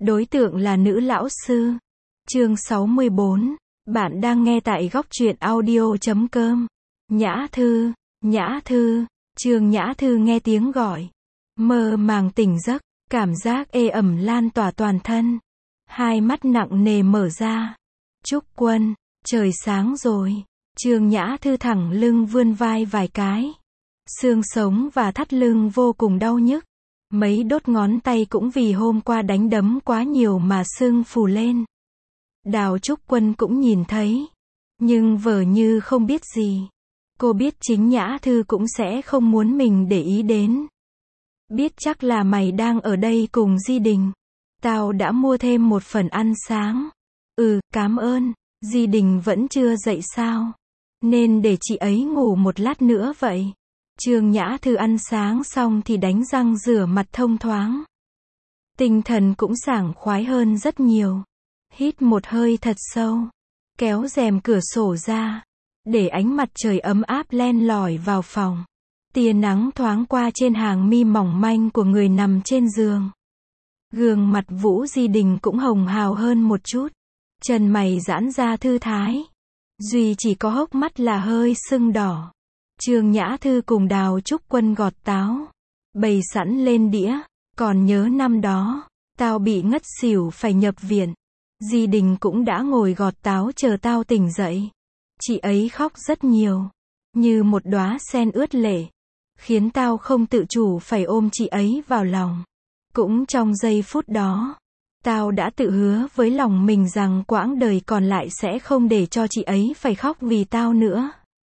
Đối tượng là nữ lão sư. Chương 64. Bạn đang nghe tại góc truyện audio.com. Nhã Thư. Trương Nhã Thư nghe tiếng gọi. Mơ màng tỉnh giấc, cảm giác ê ẩm lan tỏa toàn thân. Hai mắt nặng nề mở ra. Trúc Quân, trời sáng rồi. Trương Nhã Thư thẳng lưng vươn vai vài cái. Xương sống và thắt lưng vô cùng đau nhức. Mấy đốt ngón tay cũng vì hôm qua đánh đấm quá nhiều mà sưng phù lên. Đào Trúc Quân cũng nhìn thấy. Nhưng vờ như không biết gì. Cô biết chính Nhã Thư cũng sẽ không muốn mình để ý đến. Biết chắc là mày đang ở đây cùng Di Đình. Tao đã mua thêm một phần ăn sáng. Cảm ơn. Di Đình vẫn chưa dậy sao? Nên để chị ấy ngủ một lát nữa vậy. Trương Nhã Thư ăn sáng xong thì đánh răng rửa mặt thông thoáng. Tinh thần cũng sảng khoái hơn rất nhiều. Hít một hơi thật sâu. Kéo rèm cửa sổ ra. Để ánh mặt trời ấm áp len lỏi vào phòng. Tia nắng thoáng qua trên hàng mi mỏng manh của người nằm trên giường. Gương mặt Vũ Di Đình cũng hồng hào hơn một chút. Chân mày giãn ra thư thái. Duy chỉ có hốc mắt là hơi sưng đỏ. Trương Nhã Thư cùng Đào Trúc Quân gọt táo. Bày sẵn lên đĩa. Còn nhớ năm đó, tao bị ngất xỉu phải nhập viện. Di Đình cũng đã ngồi gọt táo chờ tao tỉnh dậy. Chị ấy khóc rất nhiều. Như một đóa sen ướt lệ. Khiến tao không tự chủ phải ôm chị ấy vào lòng. Cũng trong giây phút đó, tao đã tự hứa với lòng mình rằng quãng đời còn lại sẽ không để cho chị ấy phải khóc vì tao nữa.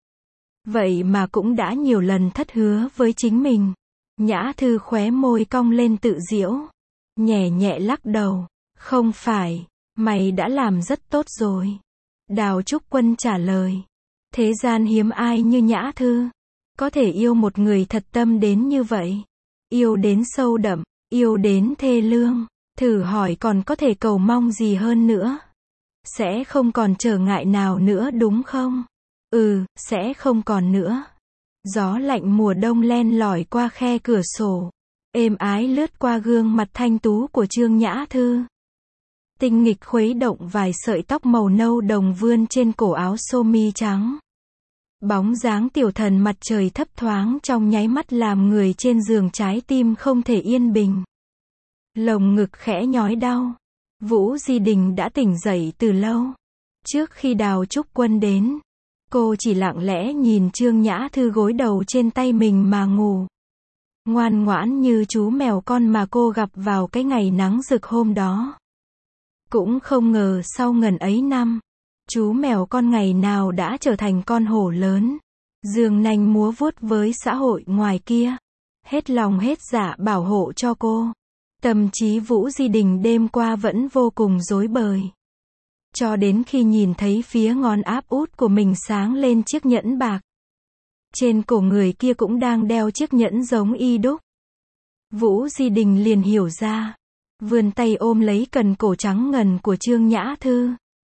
Vậy mà cũng đã nhiều lần thất hứa với chính mình. Nhã Thư khóe môi cong lên tự giễu. Nhẹ nhẹ lắc đầu. Không phải, mày đã làm rất tốt rồi. Đào Trúc Quân trả lời. Thế gian hiếm ai như Nhã Thư. Có thể yêu một người thật tâm đến như vậy. Yêu đến sâu đậm, yêu đến thê lương. Thử hỏi còn có thể cầu mong gì hơn nữa. Sẽ không còn trở ngại nào nữa đúng không? Sẽ không còn nữa. Gió lạnh mùa đông len lỏi qua khe cửa sổ. Êm ái lướt qua gương mặt thanh tú của Trương Nhã Thư. Tinh nghịch khuấy động vài sợi tóc màu nâu đồng vươn trên cổ áo sơ mi trắng. Bóng dáng tiểu thần mặt trời thấp thoáng trong nháy mắt làm người trên giường trái tim không thể yên bình. Lồng ngực khẽ nhói đau. Vũ Di Đình đã tỉnh dậy từ lâu. Trước khi Đào Trúc Quân đến, cô chỉ lặng lẽ nhìn Trương Nhã Thư gối đầu trên tay mình mà ngủ. Ngoan ngoãn như chú mèo con mà cô gặp vào cái ngày nắng rực hôm đó. Cũng không ngờ sau ngần ấy năm, chú mèo con ngày nào đã trở thành con hổ lớn. Dương nanh múa vuốt với xã hội ngoài kia. Hết lòng hết dạ bảo hộ cho cô. Tâm trí Vũ Di Đình đêm qua vẫn vô cùng rối bời. Cho đến khi nhìn thấy phía ngón áp út của mình sáng lên chiếc nhẫn bạc. Trên cổ người kia cũng đang đeo chiếc nhẫn giống y đúc. Vũ Di Đình liền hiểu ra. Vươn tay ôm lấy cần cổ trắng ngần của Trương Nhã Thư.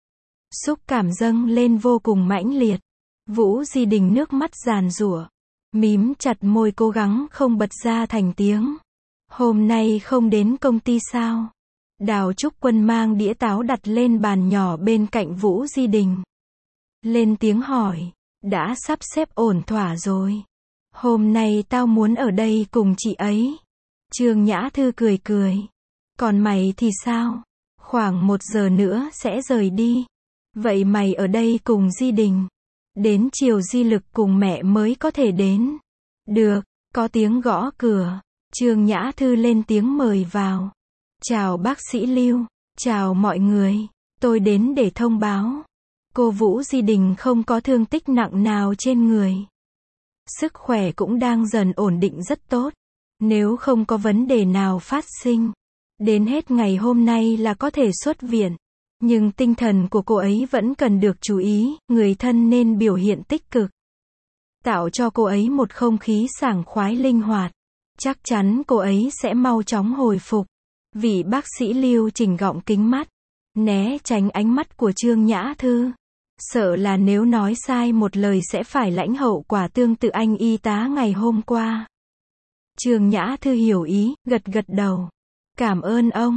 Xúc cảm dâng lên vô cùng mãnh liệt. Vũ Di Đình nước mắt giàn giụa. Mím chặt môi cố gắng không bật ra thành tiếng. Hôm nay không đến công ty sao? Đào Trúc Quân mang đĩa táo đặt lên bàn nhỏ bên cạnh Vũ Di Đình. Lên tiếng hỏi. Đã sắp xếp ổn thỏa rồi. Hôm nay tao muốn ở đây cùng chị ấy. Trương Nhã Thư cười cười. Còn mày thì sao? Khoảng 1 giờ nữa sẽ rời đi. Vậy mày ở đây cùng Di Đình. Đến chiều Di Lực cùng mẹ mới có thể đến. Được, có tiếng gõ cửa. Trương Nhã Thư lên tiếng mời vào. Chào bác sĩ Lưu. Chào mọi người. Tôi đến để thông báo. Cô Vũ Di Đình không có thương tích nặng nào trên người. Sức khỏe cũng đang dần ổn định rất tốt. Nếu không có vấn đề nào phát sinh, đến hết ngày hôm nay là có thể xuất viện. Nhưng tinh thần của cô ấy vẫn cần được chú ý, người thân nên biểu hiện tích cực. Tạo cho cô ấy một không khí sảng khoái linh hoạt. Chắc chắn cô ấy sẽ mau chóng hồi phục. Vị bác sĩ Lưu chỉnh gọng kính mắt, né tránh ánh mắt của Trương Nhã Thư. Sợ là nếu nói sai một lời sẽ phải lãnh hậu quả tương tự anh y tá ngày hôm qua. Trương Nhã Thư hiểu ý, gật gật đầu. Cảm ơn ông.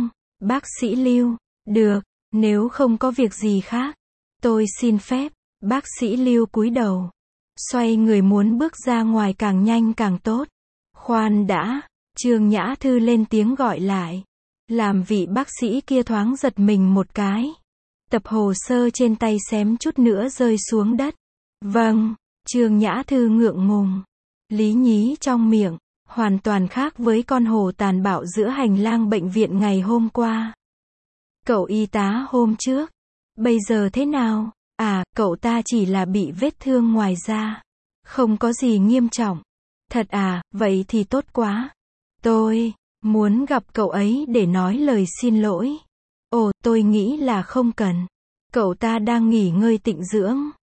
Bác sĩ Lưu, được, nếu không có việc gì khác, tôi xin phép. Bác sĩ Lưu cúi đầu, xoay người muốn bước ra ngoài càng nhanh càng tốt. Khoan đã, Trương Nhã Thư lên tiếng gọi lại, làm vị bác sĩ kia thoáng giật mình một cái. Tập hồ sơ trên tay xém chút nữa rơi xuống đất. Vâng, Trương Nhã Thư ngượng ngùng, lý nhí trong miệng, hoàn toàn khác với con hổ tàn bạo giữa hành lang bệnh viện ngày hôm qua. Cậu y tá hôm trước, bây giờ thế nào? À, cậu ta chỉ là bị vết thương ngoài da, không có gì nghiêm trọng. Thật à, vậy thì tốt quá. Tôi muốn gặp cậu ấy để nói lời xin lỗi. Ồ, tôi nghĩ là không cần. Cậu ta đang nghỉ ngơi tịnh dưỡng.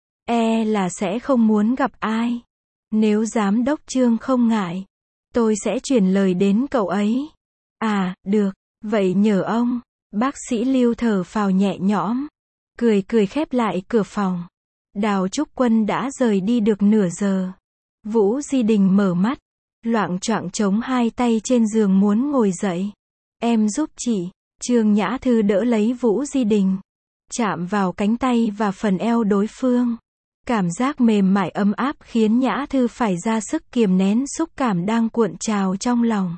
Là sẽ không muốn gặp ai. Nếu giám đốc Trương không ngại, tôi sẽ chuyển lời đến cậu ấy. À, được, vậy nhờ ông. Bác sĩ Lưu thở phào nhẹ nhõm, cười cười khép lại cửa phòng. Đào Trúc Quân đã rời đi được nửa giờ. Vũ Di Đình mở mắt, loạng choạng chống hai tay trên giường muốn ngồi dậy. Em giúp chị. Trương Nhã Thư đỡ lấy Vũ Di Đình, chạm vào cánh tay và phần eo đối phương. Cảm giác mềm mại ấm áp khiến Nhã Thư phải ra sức kiềm nén xúc cảm đang cuộn trào trong lòng.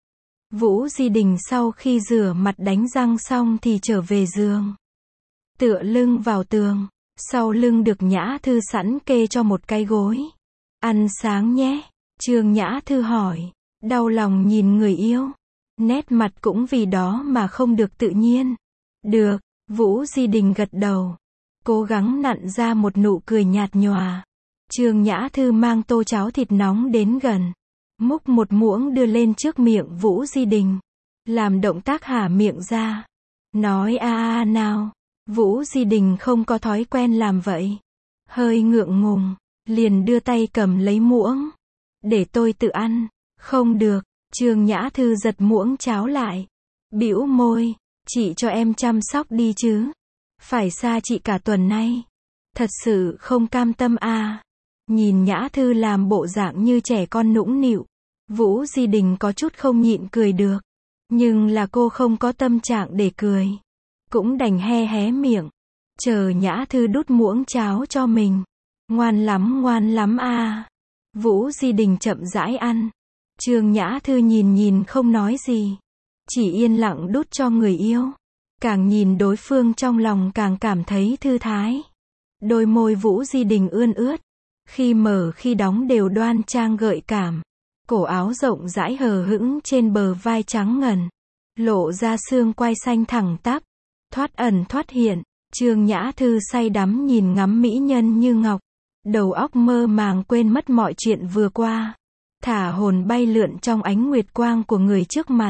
Vũ Di Đình sau khi rửa mặt đánh răng xong thì trở về giường, tựa lưng vào tường, sau lưng được Nhã Thư sẵn kê cho một cái gối. Ăn sáng nhé, Trương Nhã Thư hỏi, đau lòng nhìn người yêu. Nét mặt cũng vì đó mà không được tự nhiên. Được, Vũ Di Đình gật đầu, cố gắng nặn ra một nụ cười nhạt nhòa. Trương Nhã Thư mang tô cháo thịt nóng đến gần, múc một muỗng đưa lên trước miệng Vũ Di Đình, làm động tác hả miệng ra, nói a nào. Vũ Di Đình không có thói quen làm vậy, hơi ngượng ngùng, liền đưa tay cầm lấy muỗng. Để tôi tự ăn. Không được. Trương Nhã Thư giật muỗng cháo lại, bĩu môi, chị cho em chăm sóc đi chứ. Phải xa chị cả tuần nay. Thật sự không cam tâm à. Nhìn Nhã Thư làm bộ dạng như trẻ con nũng nịu, Vũ Di Đình có chút không nhịn cười được. Nhưng là cô không có tâm trạng để cười, cũng đành hé miệng, chờ Nhã Thư đút muỗng cháo cho mình. Ngoan lắm à. Vũ Di Đình chậm rãi ăn. Trương Nhã Thư nhìn không nói gì, chỉ yên lặng đút cho người yêu. Càng nhìn đối phương trong lòng càng cảm thấy thư thái. Đôi môi Vũ Di Đình ươn ướt, khi mở khi đóng đều đoan trang gợi cảm. Cổ áo rộng rãi hờ hững trên bờ vai trắng ngần, lộ ra xương quai xanh thẳng tắp, thoát ẩn thoát hiện. Trương Nhã Thư say đắm nhìn ngắm mỹ nhân như ngọc, đầu óc mơ màng quên mất mọi chuyện vừa qua, thả hồn bay lượn trong ánh nguyệt quang của người trước mặt.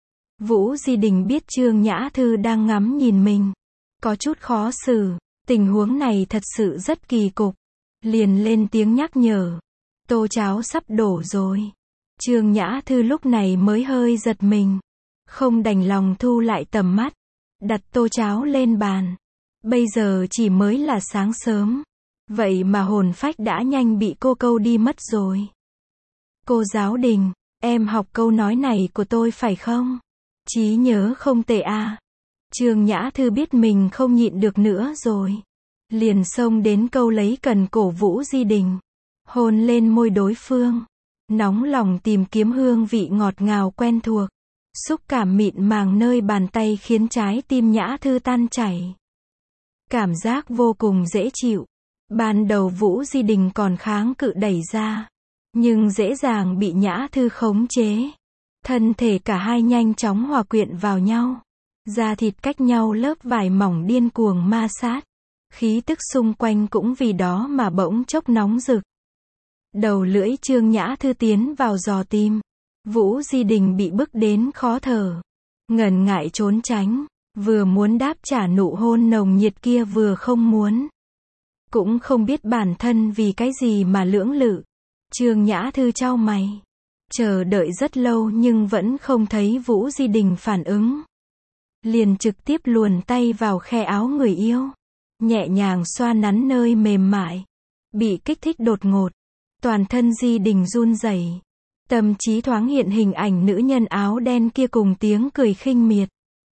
Vũ Di Đình biết Trương Nhã Thư đang ngắm nhìn mình, có chút khó xử, tình huống này thật sự rất kỳ cục, liền lên tiếng nhắc nhở. Tô cháo sắp đổ rồi. Trương Nhã Thư lúc này mới hơi giật mình, không đành lòng thu lại tầm mắt, đặt tô cháo lên bàn. Bây giờ chỉ mới là sáng sớm, vậy mà hồn phách đã nhanh bị cô câu đi mất rồi. Cô giáo Đình, em học câu nói này của tôi phải không? Trí nhớ không tệ à? Trương Nhã Thư biết mình không nhịn được nữa rồi, liền xông đến câu lấy cần cổ Vũ Di Đình, hôn lên môi đối phương, nóng lòng tìm kiếm hương vị ngọt ngào quen thuộc. Xúc cảm mịn màng nơi bàn tay khiến trái tim Nhã Thư tan chảy. Cảm giác vô cùng dễ chịu. Ban đầu Vũ Di Đình còn kháng cự đẩy ra, nhưng dễ dàng bị Nhã Thư khống chế. Thân thể cả hai nhanh chóng hòa quyện vào nhau. Da thịt cách nhau lớp vải mỏng điên cuồng ma sát. Khí tức xung quanh cũng vì đó mà bỗng chốc nóng rực. Đầu lưỡi Trương Nhã Thư tiến vào giò tim. Vũ Di Đình bị bức đến khó thở, ngần ngại trốn tránh, vừa muốn đáp trả nụ hôn nồng nhiệt kia vừa không muốn. Cũng không biết bản thân vì cái gì mà lưỡng lự. Trương Nhã Thư chau mày, chờ đợi rất lâu nhưng vẫn không thấy Vũ Di Đình phản ứng. Liền trực tiếp luồn tay vào khe áo người yêu, nhẹ nhàng xoa nắn nơi mềm mại. Bị kích thích đột ngột, toàn thân Di Đình run rẩy. Tâm trí thoáng hiện hình ảnh nữ nhân áo đen kia cùng tiếng cười khinh miệt.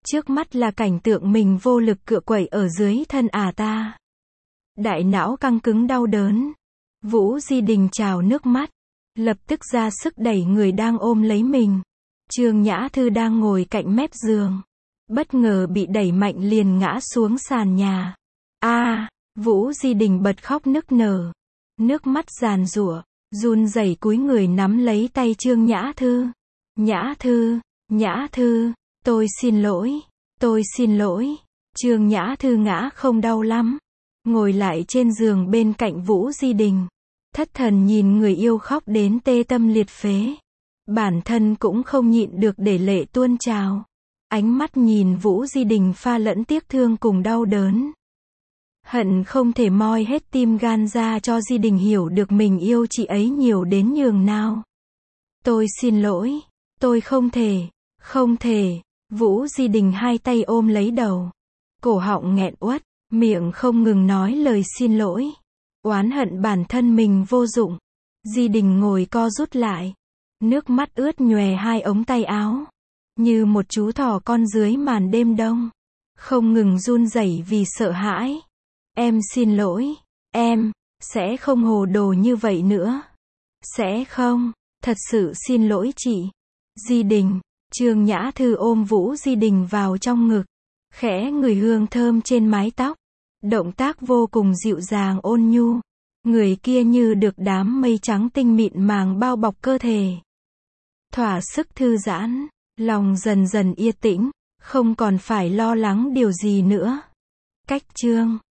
Trước mắt là cảnh tượng mình vô lực cựa quậy ở dưới thân ta. Đại não căng cứng đau đớn. Vũ Di Đình trào nước mắt. Lập tức ra sức đẩy người đang ôm lấy mình. Trương Nhã Thư đang ngồi cạnh mép giường. Bất ngờ bị đẩy mạnh liền ngã xuống sàn nhà. Vũ Di Đình bật khóc nức nở. Nước mắt giàn giụa, run rẩy cúi người nắm lấy tay Trương Nhã Thư. Nhã Thư, Nhã Thư, tôi xin lỗi, tôi xin lỗi. Trương Nhã Thư ngã không đau lắm. Ngồi lại trên giường bên cạnh Vũ Di Đình. Thất thần nhìn người yêu khóc đến tê tâm liệt phế. Bản thân cũng không nhịn được để lệ tuôn trào. Ánh mắt nhìn Vũ Di Đình pha lẫn tiếc thương cùng đau đớn. Hận không thể moi hết tim gan ra cho Di Đình hiểu được mình yêu chị ấy nhiều đến nhường nào. Tôi xin lỗi, tôi không thể, không thể. Vũ Di Đình hai tay ôm lấy đầu. Cổ họng nghẹn uất, miệng không ngừng nói lời xin lỗi. Oán hận bản thân mình vô dụng. Di Đình ngồi co rút lại. Nước mắt ướt nhòe hai ống tay áo. Như một chú thỏ con dưới màn đêm đông. Không ngừng run rẩy vì sợ hãi. Em xin lỗi. Em sẽ không hồ đồ như vậy nữa. Sẽ không. Thật sự xin lỗi chị. Di Đình. Trương Nhã Thư ôm Vũ Di Đình vào trong ngực. Khẽ ngửi hương thơm trên mái tóc. Động tác vô cùng dịu dàng ôn nhu. Người kia như được đám mây trắng tinh mịn màng bao bọc cơ thể. Thỏa sức thư giãn. Lòng dần dần yên tĩnh. Không còn phải lo lắng điều gì nữa. Cách chương